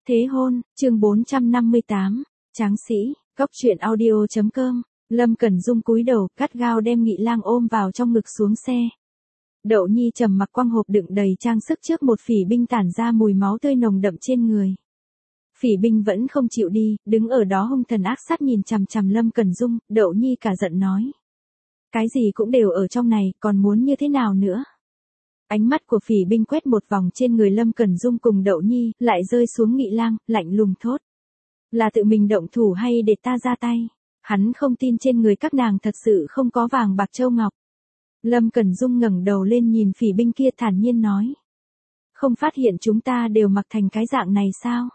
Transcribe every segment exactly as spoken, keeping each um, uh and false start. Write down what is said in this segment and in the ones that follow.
Thế hôn, chương bốn trăm năm mươi tám, tráng sĩ, góc truyện audio chấm com. Lâm Cẩn Dung cúi đầu, gắt gao đem Nghị Lang ôm vào trong ngực xuống xe. Đậu Nhi trầm mặc quăng hộp đựng đầy trang sức trước một phỉ binh tản ra mùi máu tươi nồng đậm trên người. Phỉ binh vẫn không chịu đi, đứng ở đó hung thần ác sát nhìn chằm chằm Lâm Cẩn Dung. Đậu Nhi cả giận nói: cái gì cũng đều ở trong này, còn muốn như thế nào nữa? Ánh mắt của phỉ binh quét một vòng trên người Lâm Cẩn Dung cùng Đậu Nhi, lại rơi xuống Nghị Lang, lạnh lùng thốt: là tự mình động thủ hay để ta ra tay? Hắn không tin trên người các nàng thật sự không có vàng bạc châu ngọc. Lâm Cẩn Dung ngẩng đầu lên nhìn phỉ binh kia thản nhiên nói: không phát hiện chúng ta đều mặc thành cái dạng này sao?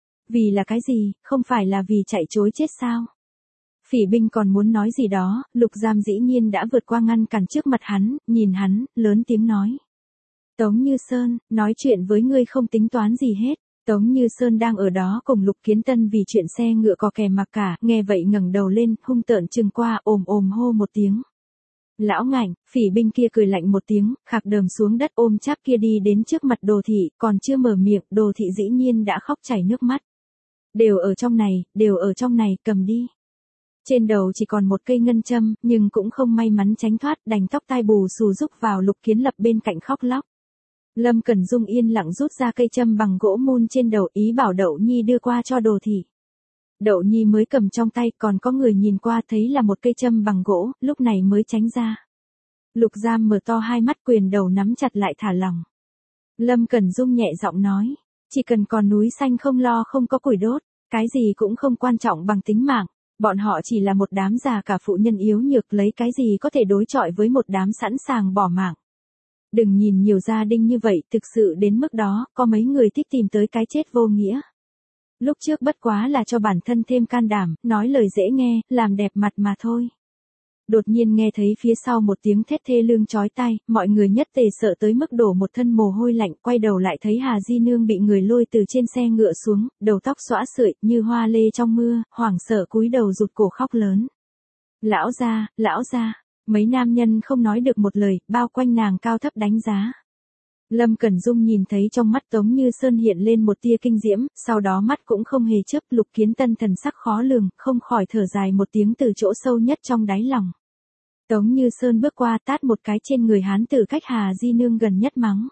Vì là cái gì, không phải là vì chạy trối chết sao? Phỉ binh còn muốn nói gì đó, Lục Giam dĩ nhiên đã vượt qua ngăn cản trước mặt hắn, nhìn hắn, lớn tiếng nói: Tống Như Sơn, nói chuyện với ngươi không tính toán gì hết. Tống Như Sơn đang ở đó cùng Lục Kiến Tân vì chuyện xe ngựa có kè mặc cả, nghe vậy ngẩng đầu lên, hung tợn trừng qua, ồm ồm hô một tiếng: lão ngạnh. Phỉ binh kia cười lạnh một tiếng, khạc đờm xuống đất ôm cháp kia đi đến trước mặt Đồ Thị, còn chưa mở miệng, Đồ Thị dĩ nhiên đã khóc chảy nước mắt. Đều ở trong này, đều ở trong này, cầm đi. Trên đầu chỉ còn một cây ngân châm, nhưng cũng không may mắn tránh thoát, đành tóc tai bù xù rúc vào. Lục Kiến Lập bên cạnh khóc lóc. Lâm Cẩn Dung yên lặng rút ra cây châm bằng gỗ mun trên đầu, ý bảo Đậu Nhi đưa qua cho Đồ Thị. Đậu Nhi mới cầm trong tay, còn có người nhìn qua thấy là một cây châm bằng gỗ, lúc này mới tránh ra. Lục Giam mở to hai mắt, quyền đầu nắm chặt lại thả lỏng. Lâm Cẩn Dung nhẹ giọng nói: chỉ cần còn núi xanh không lo không có củi đốt, cái gì cũng không quan trọng bằng tính mạng. Bọn họ chỉ là một đám già cả phụ nhân yếu nhược, lấy cái gì có thể đối chọi với một đám sẵn sàng bỏ mạng. Đừng nhìn nhiều gia đình như vậy, thực sự đến mức đó, có mấy người thích tìm tới cái chết vô nghĩa. Lúc trước bất quá là cho bản thân thêm can đảm, nói lời dễ nghe, làm đẹp mặt mà thôi. Đột nhiên nghe thấy phía sau một tiếng thét thê lương chói tai, mọi người nhất tề sợ tới mức đổ một thân mồ hôi lạnh, quay đầu lại thấy Hà Di Nương bị người lôi từ trên xe ngựa xuống, đầu tóc xõa sượi, như hoa lê trong mưa, hoảng sợ cúi đầu rụt cổ khóc lớn. Lão gia, lão gia. Mấy nam nhân không nói được một lời, bao quanh nàng cao thấp đánh giá. Lâm Cẩn Dung nhìn thấy trong mắt Tống Như Sơn hiện lên một tia kinh diễm, sau đó mắt cũng không hề chớp. Lục Kiến Tân thần sắc khó lường, không khỏi thở dài một tiếng từ chỗ sâu nhất trong đáy lòng. Tống Như Sơn bước qua tát một cái trên người hán tử cách Hà Di Nương gần nhất mắng: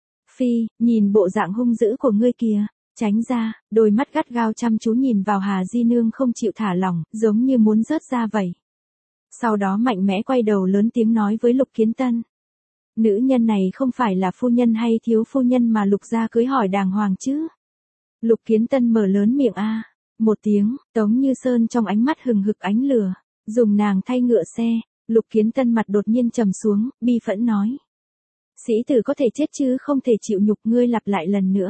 phi, nhìn bộ dạng hung dữ của ngươi kìa, tránh ra. Đôi mắt gắt gao chăm chú nhìn vào Hà Di Nương không chịu thả lỏng, giống như muốn rớt ra vậy. Sau đó mạnh mẽ quay đầu lớn tiếng nói với Lục Kiến Tân: nữ nhân này không phải là phu nhân hay thiếu phu nhân mà Lục gia cưới hỏi đàng hoàng chứ? Lục Kiến Tân mở lớn miệng a, một tiếng. Tống Như Sơn trong ánh mắt hừng hực ánh lửa, dùng nàng thay ngựa xe. Lục Kiến Tân mặt đột nhiên trầm xuống, bi phẫn nói: sĩ tử có thể chết chứ không thể chịu nhục, ngươi lặp lại lần nữa.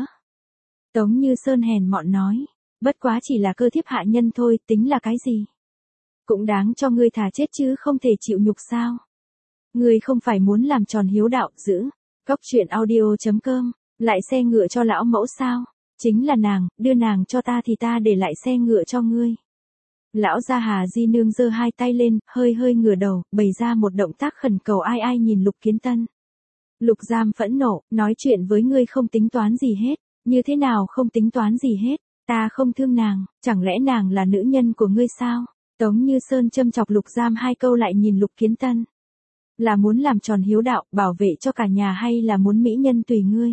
Tống Như Sơn hèn mọn nói: bất quá chỉ là cơ thiếp hạ nhân thôi, tính là cái gì? Cũng đáng cho ngươi thà chết chứ không thể chịu nhục sao? Ngươi không phải muốn làm tròn hiếu đạo, giữ. Góc truyện audio chấm com, lại xe ngựa cho lão mẫu sao? Chính là nàng, đưa nàng cho ta thì ta để lại xe ngựa cho ngươi. Lão gia Hà Di Nương giơ hai tay lên, hơi hơi ngửa đầu, bày ra một động tác khẩn cầu. Ai ai nhìn Lục Kiến Tân. Lục Giam phẫn nộ, nói chuyện với ngươi không tính toán gì hết. Như thế nào không tính toán gì hết? Ta không thương nàng, chẳng lẽ nàng là nữ nhân của ngươi sao? Tống Như Sơn châm chọc Lục Giam hai câu lại nhìn Lục Kiến Tân. Là muốn làm tròn hiếu đạo, bảo vệ cho cả nhà hay là muốn mỹ nhân tùy ngươi?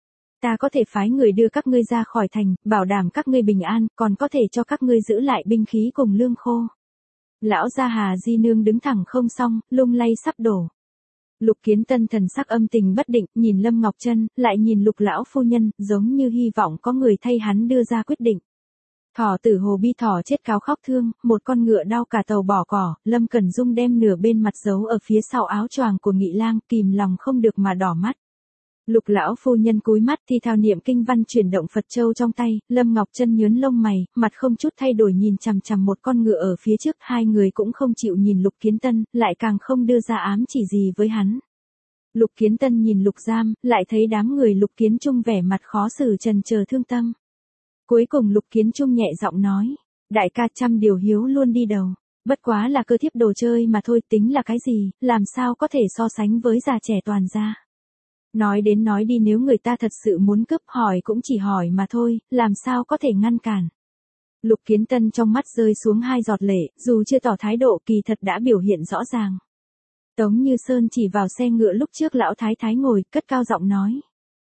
Ta có thể phái người đưa các ngươi ra khỏi thành, bảo đảm các ngươi bình an, còn có thể cho các ngươi giữ lại binh khí cùng lương khô. Lão gia Hà Di Nương đứng thẳng không xong, lung lay sắp đổ. Lục Kiến Tân thần sắc âm tình bất định, nhìn Lâm Ngọc Trân, lại nhìn Lục lão phu nhân, giống như hy vọng có người thay hắn đưa ra quyết định. Thỏ tử hồ bi thỏ chết cáo khóc thương, một con ngựa đau cả tàu bỏ cỏ. Lâm Cẩn Dung đem nửa bên mặt giấu ở phía sau áo choàng của Nghị Lang, kìm lòng không được mà đỏ mắt. Lục lão phu nhân cúi mắt thi thao niệm kinh văn, chuyển động Phật châu trong tay. Lâm Ngọc Trân nhướng lông mày, mặt không chút thay đổi nhìn chằm chằm một con ngựa ở phía trước. Hai người cũng không chịu nhìn Lục Kiến Tân, lại càng không đưa ra ám chỉ gì với hắn. Lục Kiến Tân nhìn Lục Giam, lại thấy đám người Lục Kiến Trung vẻ mặt khó xử trần chờ thương tâm. Cuối cùng Lục Kiến Trung nhẹ giọng nói: đại ca trăm điều hiếu luôn đi đầu. Bất quá là cơ thiếp đồ chơi mà thôi, tính là cái gì, làm sao có thể so sánh với già trẻ toàn gia. Nói đến nói đi, nếu người ta thật sự muốn cướp hỏi cũng chỉ hỏi mà thôi, làm sao có thể ngăn cản. Lục Kiến Tân trong mắt rơi xuống hai giọt lệ, dù chưa tỏ thái độ kỳ thật đã biểu hiện rõ ràng. Tống Như Sơn chỉ vào xe ngựa lúc trước lão thái thái ngồi, cất cao giọng nói.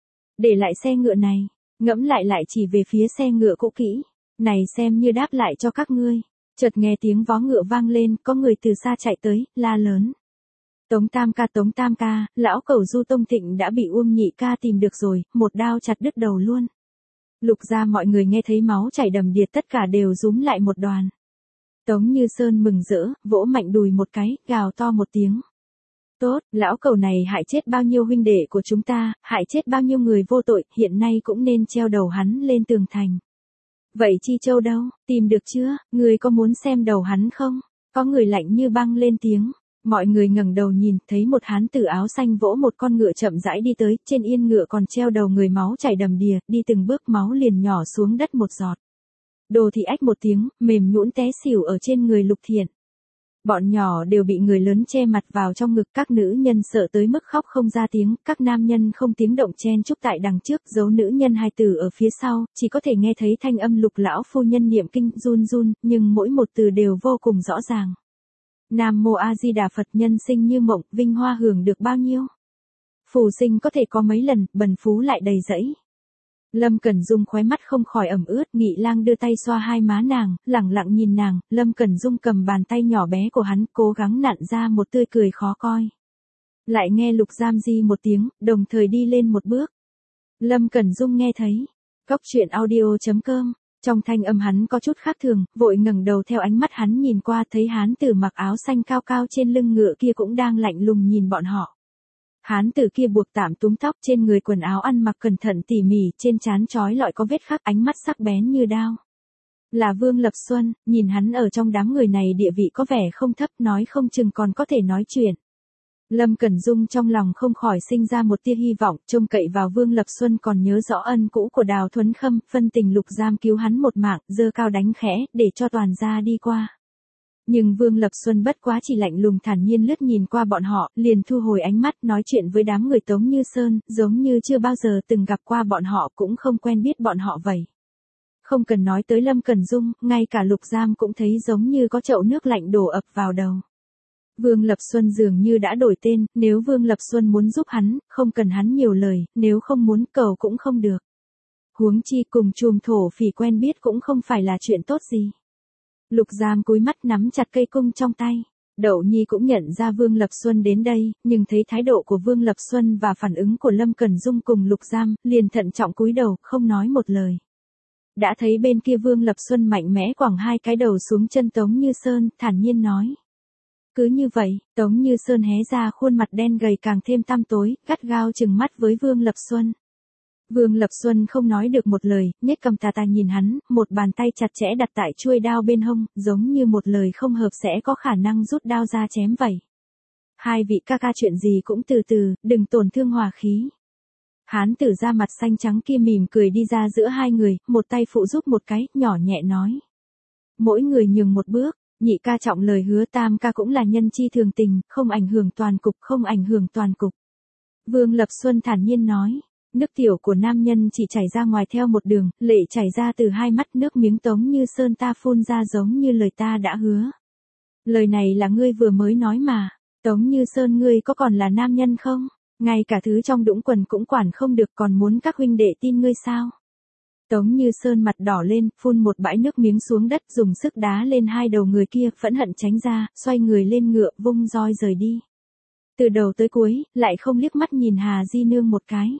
Để lại xe ngựa này, ngẫm lại lại chỉ về phía xe ngựa cũ kỹ. Này xem như đáp lại cho các ngươi. Chợt nghe tiếng vó ngựa vang lên, có người từ xa chạy tới, la lớn. Tống Tam ca, Tống Tam ca, lão cẩu Du Tông Thịnh đã bị Uông Nhị ca tìm được rồi, một đao chặt đứt đầu luôn. Lục gia mọi người nghe thấy máu chảy đầm đìa tất cả đều rúm lại một đoàn. Tống Như Sơn mừng rỡ, vỗ mạnh đùi một cái, gào to một tiếng. Tốt, lão cẩu này hại chết bao nhiêu huynh đệ của chúng ta, hại chết bao nhiêu người vô tội, hiện nay cũng nên treo đầu hắn lên tường thành. Vậy Chi Châu đâu, tìm được chưa, người có muốn xem đầu hắn không? Có người lạnh như băng lên tiếng. Mọi người ngẩng đầu nhìn, thấy một hán tử áo xanh vỗ một con ngựa chậm rãi đi tới, trên yên ngựa còn treo đầu người máu chảy đầm đìa, đi từng bước máu liền nhỏ xuống đất một giọt. Đồ Thị ách một tiếng, mềm nhũn té xỉu ở trên người Lục Thiện. Bọn nhỏ đều bị người lớn che mặt vào trong ngực, các nữ nhân sợ tới mức khóc không ra tiếng, các nam nhân không tiếng động chen chúc tại đằng trước, giấu nữ nhân hai tử ở phía sau, chỉ có thể nghe thấy thanh âm Lục lão phu nhân niệm kinh run run, nhưng mỗi một từ đều vô cùng rõ ràng. Nam Mô A Di Đà Phật, nhân sinh như mộng, vinh hoa hưởng được bao nhiêu? Phù sinh có thể có mấy lần, bần phú lại đầy rẫy. Lâm Cẩn Dung khóe mắt không khỏi ẩm ướt, Nghị Lang đưa tay xoa hai má nàng, lẳng lặng nhìn nàng, Lâm Cẩn Dung cầm bàn tay nhỏ bé của hắn, cố gắng nặn ra một tươi cười khó coi. Lại nghe Lục Giam Di một tiếng, đồng thời đi lên một bước. Lâm Cẩn Dung nghe thấy. Cóc truyện audio chấm com. Trong thanh âm hắn có chút khác thường, vội ngẩng đầu theo ánh mắt hắn nhìn qua, thấy hán tử mặc áo xanh cao cao trên lưng ngựa kia cũng đang lạnh lùng nhìn bọn họ. Hán tử kia buộc tạm túm tóc, trên người quần áo ăn mặc cẩn thận tỉ mỉ, trên trán trói lọi có vết khắc, ánh mắt sắc bén như đao. Là Vương Lập Xuân, nhìn hắn ở trong đám người này địa vị có vẻ không thấp, nói không chừng còn có thể nói chuyện. Lâm Cẩn Dung trong lòng không khỏi sinh ra một tia hy vọng, trông cậy vào Vương Lập Xuân còn nhớ rõ ân cũ của Đào Thuấn Khâm, phân tình Lục Giam cứu hắn một mạng, giơ cao đánh khẽ, để cho toàn gia đi qua. Nhưng Vương Lập Xuân bất quá chỉ lạnh lùng thản nhiên lướt nhìn qua bọn họ, liền thu hồi ánh mắt, nói chuyện với đám người Tống Như Sơn, giống như chưa bao giờ từng gặp qua bọn họ, cũng không quen biết bọn họ vậy. Không cần nói tới Lâm Cẩn Dung, ngay cả Lục Giam cũng thấy giống như có chậu nước lạnh đổ ập vào đầu. Vương Lập Xuân dường như đã đổi tên, nếu Vương Lập Xuân muốn giúp hắn, không cần hắn nhiều lời, nếu không muốn cầu cũng không được. Huống chi cùng chùm thổ phỉ quen biết cũng không phải là chuyện tốt gì. Lục Giam cúi mắt nắm chặt cây cung trong tay. Đậu Nhi cũng nhận ra Vương Lập Xuân đến đây, nhưng thấy thái độ của Vương Lập Xuân và phản ứng của Lâm Cẩn Dung cùng Lục Giam, liền thận trọng cúi đầu, không nói một lời. Đã thấy bên kia Vương Lập Xuân mạnh mẽ quẳng hai cái đầu xuống chân Tống Như Sơn, thản nhiên nói. Cứ như vậy, Tống Như Sơn hé ra khuôn mặt đen gầy càng thêm tăm tối, gắt gao trừng mắt với Vương Lập Xuân. Vương Lập Xuân không nói được một lời, nhếch cầm tà tà nhìn hắn, một bàn tay chặt chẽ đặt tại chuôi đao bên hông, giống như một lời không hợp sẽ có khả năng rút đao ra chém vậy. Hai vị ca ca chuyện gì cũng từ từ, đừng tổn thương hòa khí. Hán tử da mặt xanh trắng kia mỉm cười đi ra giữa hai người, một tay phụ giúp một cái, nhỏ nhẹ nói. Mỗi người nhường một bước. Nhị ca trọng lời hứa, tam ca cũng là nhân chi thường tình, không ảnh hưởng toàn cục, không ảnh hưởng toàn cục. Vương Lập Xuân thản nhiên nói, nước tiểu của nam nhân chỉ chảy ra ngoài theo một đường, lệ chảy ra từ hai mắt, nước miếng Tống Như Sơn ta phun ra giống như lời ta đã hứa. Lời này là ngươi vừa mới nói mà, Tống Như Sơn ngươi có còn là nam nhân không? Ngay cả thứ trong đũng quần cũng quản không được, còn muốn các huynh đệ tin ngươi sao? Tống Như Sơn mặt đỏ lên, phun một bãi nước miếng xuống đất, dùng sức đá lên hai đầu người kia, phẫn hận tránh ra, xoay người lên ngựa, vung roi rời đi. Từ đầu tới cuối, lại không liếc mắt nhìn Hà Di Nương một cái.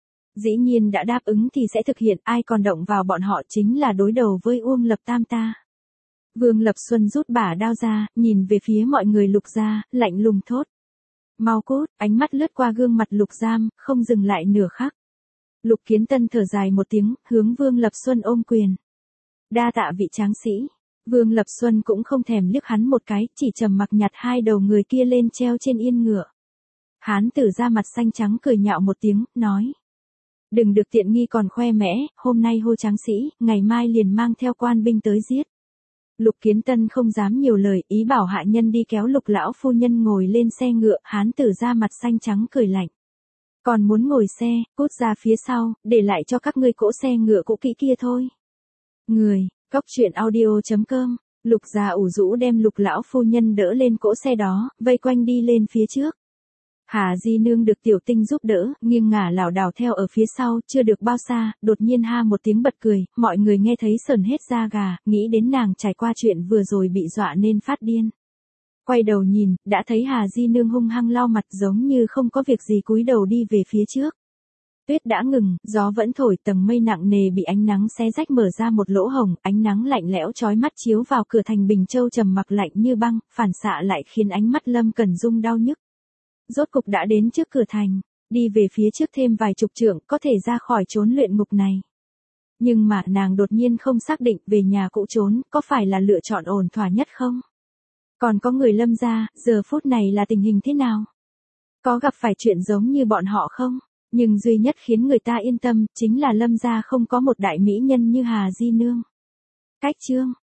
Dĩ nhiên đã đáp ứng thì sẽ thực hiện, ai còn động vào bọn họ chính là đối đầu với Uông Lập Tam ta. Vương Lập Xuân rút bả đao ra, nhìn về phía mọi người Lục gia, lạnh lùng thốt. Mau cút, ánh mắt lướt qua gương mặt Lục Giam, không dừng lại nửa khắc. Lục Kiến Tân thở dài một tiếng, hướng Vương Lập Xuân ôm quyền. Đa tạ vị tráng sĩ. Vương Lập Xuân cũng không thèm liếc hắn một cái, chỉ trầm mặc nhặt hai đầu người kia lên treo trên yên ngựa. Hán tử da mặt xanh trắng cười nhạo một tiếng, nói. Đừng được tiện nghi còn khoe mẽ, hôm nay hô tráng sĩ, ngày mai liền mang theo quan binh tới giết. Lục Kiến Tân không dám nhiều lời, ý bảo hạ nhân đi kéo Lục lão phu nhân ngồi lên xe ngựa, hán tử da mặt xanh trắng cười lạnh. Còn muốn ngồi xe, cút ra phía sau, để lại cho các ngươi cỗ xe ngựa cũ kỹ kia thôi. Người, góc truyện audio.com, Lục già ủ rũ đem Lục lão phu nhân đỡ lên cỗ xe đó, vây quanh đi lên phía trước. Hà Di Nương được Tiểu Tinh giúp đỡ, nghiêng ngả lảo đảo theo ở phía sau, chưa được bao xa, đột nhiên ha một tiếng bật cười, mọi người nghe thấy sởn hết da gà, nghĩ đến nàng trải qua chuyện vừa rồi bị dọa nên phát điên. Quay đầu nhìn, đã thấy Hà Di Nương hung hăng lau mặt giống như không có việc gì cúi đầu đi về phía trước. Tuyết đã ngừng, gió vẫn thổi, tầng mây nặng nề bị ánh nắng xé rách mở ra một lỗ hổng, ánh nắng lạnh lẽo chói mắt chiếu vào cửa thành Bình Châu trầm mặc lạnh như băng, phản xạ lại khiến ánh mắt Lâm Cẩn Dung đau nhức. Rốt cục đã đến trước cửa thành, đi về phía trước thêm vài chục trượng, có thể ra khỏi chốn luyện ngục này. Nhưng mà nàng đột nhiên không xác định về nhà cũ trốn, có phải là lựa chọn ổn thỏa nhất không? Còn có người Lâm gia, giờ phút này là tình hình thế nào? Có gặp phải chuyện giống như bọn họ không? Nhưng duy nhất khiến người ta yên tâm, chính là Lâm gia không có một đại mỹ nhân như Hà Di Nương. Cách chương